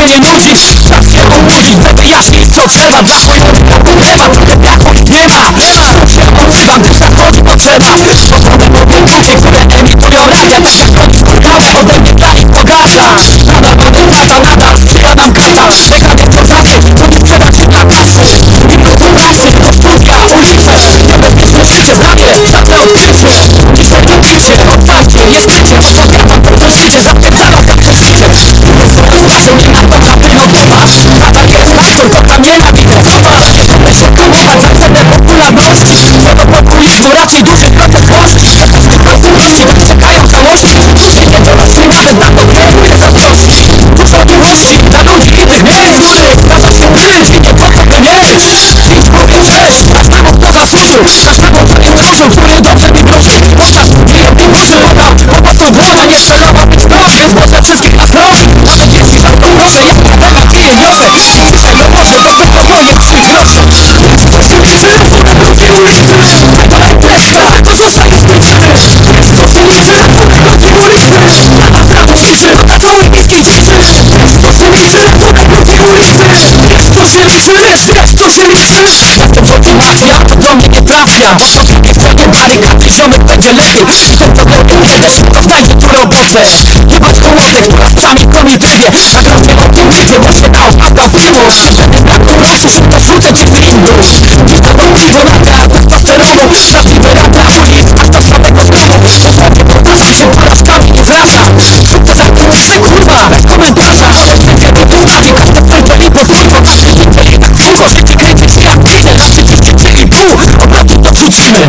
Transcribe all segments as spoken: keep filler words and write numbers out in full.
nie nudzi. Czas się obudzić, by wyjaśnić co trzeba. Dla swoich problema, tyle braku nie ma. Znów się odzywam, gdyż nadchodzi potrzeba. Spokojne powiem ludzie, które emitują radia. To jak oni orgazm ode mnie dla nich pogarda. Nadal mamy prawa, nadal przyjadam gata. Dekady wciąż razy, to nie sprzedać się dla kasy. I produkcji, do studia, ulice. Niebezpieczne życie, zdanie, żadne odkrycie. Dzisiaj mówicie, oddajcie, jest przecież. Co tam po świecie, zapierdalam za przeszycie. Rozkazu nie ma to żadnego masz. Nadal jest aktor, kocham nienawidzę. Zobacz, myślę kupować za cenę popularności. Co do populizmu raczej duży procent złoży. Konsumenci czekają żałości. Przyjdzie do nas nawet na to kieruje zazdrości. Dużo miłości dla ludzi innych miejsc. Zdarza się być i nie po to by mieć. Dziś powiem cześć, każdemu kto zasłużył. Każdemu kto nie zasłużył, który dobrze mi wrócił. Podczas gdy obuszy podał pomocą dłoń. Nie celowo być wprost, więc Boże wszystkich nas broni. Nawet jeśli żarto proszę, jest problema i jej wniosek. Dzisiaj to może jakby spokojnie przyjść wniosek. Jest coś ulicy, cudem ludzi ulicy. To imprezka, to zostaje z ulicy. Jest coś ulicy, cudem ludzi ulicy. A prawo ciszy na całej miejskiej dziczy. Jest coś ulicy, cudem ludzi ulicy. Jest to się liczy, jest to się liczy. Jestem motywacja, to do mnie nie trafia. Nie chciałem barykad i ziomek będzie lepiej. Ten to robię biedę, szybko znajdzie tu robotę. Nie bądź kołownię, która z nami komin dybie. Na grodzie o tym idzie, bo się dał papa widło. Będę na końcu, szybko wrzucę ci filmu. Dziś to piwo nagra testosteronu. Prawdziwe lata ulic, aż do samego zgonu. Dosłownie produkcji się porażkami nie wraca. Zróbcie zapisy, kurwa, bez komentarza. Wszędzie to dłużej, każdy filtr i podliwo. Każdy filtr i tak piwo, życie kręci się jak widzę. Na trzydzieści trzy i pół, obrotów dorzucimy.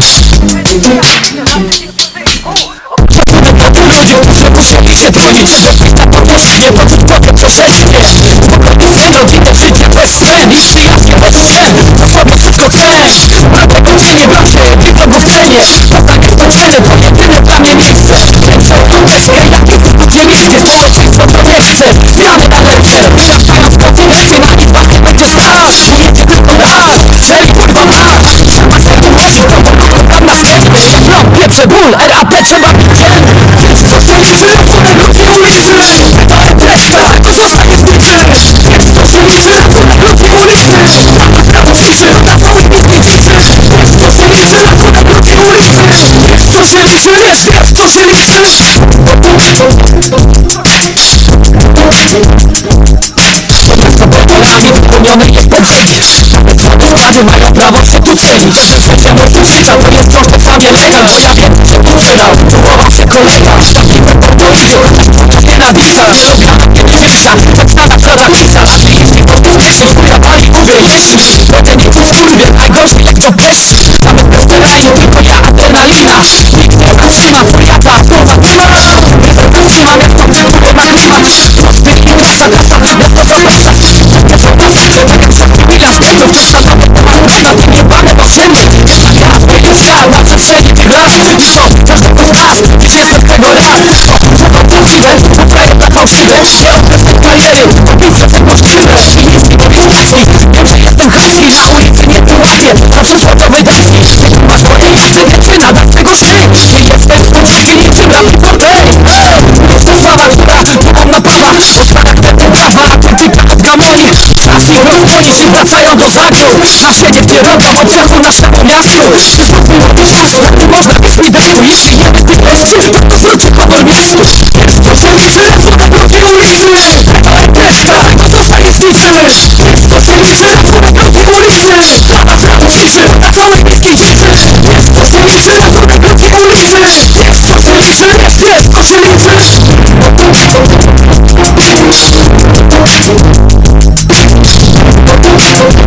Ludzie, którzy musieli się dzwonić, żeby na powóz nie poczuć potem troszeczkę. Spokojny sen, rodzinne życie bez scen i przyjaźnie bez scen. To sobie wszystko chcesz. Na produkcyjnej branży, diplom w cenie. Poznanie skończenie to jedyne dla mnie miejsce. Kręcę deskę, jak jest w dzienniczkę. Społeczeństwo to nie chce, zmiany na lepsze. Wyrastając konsumencji, na nich was nie będzie stać. Jedzie tylko nas, strzeli kurwa nas. Sama serdu musi, to bo tam na wstępy. Blok, pieprze, ból, R A P trzeba być dzielny. Jest coś ulicy, cudem ludzi ulicy. To imprezka, to zostaje z ulicy. Jest coś ulicy, cudem ludzi ulicy. A prawo ciszy na całej miejskiej dziczy. Jest coś ulicy, cudem ludzi ulicy. Jest co się liczy, jest, jest co się liczy. To miasto popularnie wypełnione jest po brzegi. Nawet same sprawy mają prawo się tu cenić. Życie muzyczka to jest wciąż ten sam element. Bo ja wiem, że poczynał, próbował się kolega. Szkodliwe portolizu, nienawista. Nielubiana pierwsza, podstawa żarabisa. Ateizm, postępniejszy, wpływali uwiejeśni. Potem nie tu skurwie, najgorzej jak to peszczy. Same bezcelajne, tylko ja adrenalina. Nikt nie zatrzyma, furiata, słowa pima. Rezerwacji mamy w końcu, które ma klimat. Prosty i uzasadniony, bez to zapasa. Muszą użyć, że tak jak szef miliard skrzydłów. Szatamy pomarły, na tym jebane osiemki. Jeszcze gwiazdy i star, łatwo strzeli tych raz. Co, każdego z nas, wyszedł z tego raz. Mówią prawdziwe, uprawią na fałszywe. Nie odrywam kariery, tylko piłce właściwe. I nic mi powiem zacni, wiem, że jestem chamski. Na ulicy nie wyłapię, zawsze sportowy deski. Ty masz moje miejsce, wieczyna, dam tego szczyt. Nie jesteś złośliwy niczym rap reporter. To sława, która tubą napawa. Od charakteru prawa, atentyka od gamoni. Czas ich rozdzielić i wracają do zagród. A siedzie w kierunku obrzechu naszego miastu. Znów mi mówisz jasne, można być mi deszczu. Jeśli nie ty leszczysz, to wróci honor miastu. Jest coś ulicy, cudem ludzi ulicy. To imprezka, to zostaje z dziczy. Jest coś ulicy, cudem ludzi ulicy. A prawo ciszy na całej miejskiej dziczy. Jest coś ulicy, cudem ludzi ulicy. Jest coś ulicy, jest, jest coś ulicy. We'll be right back.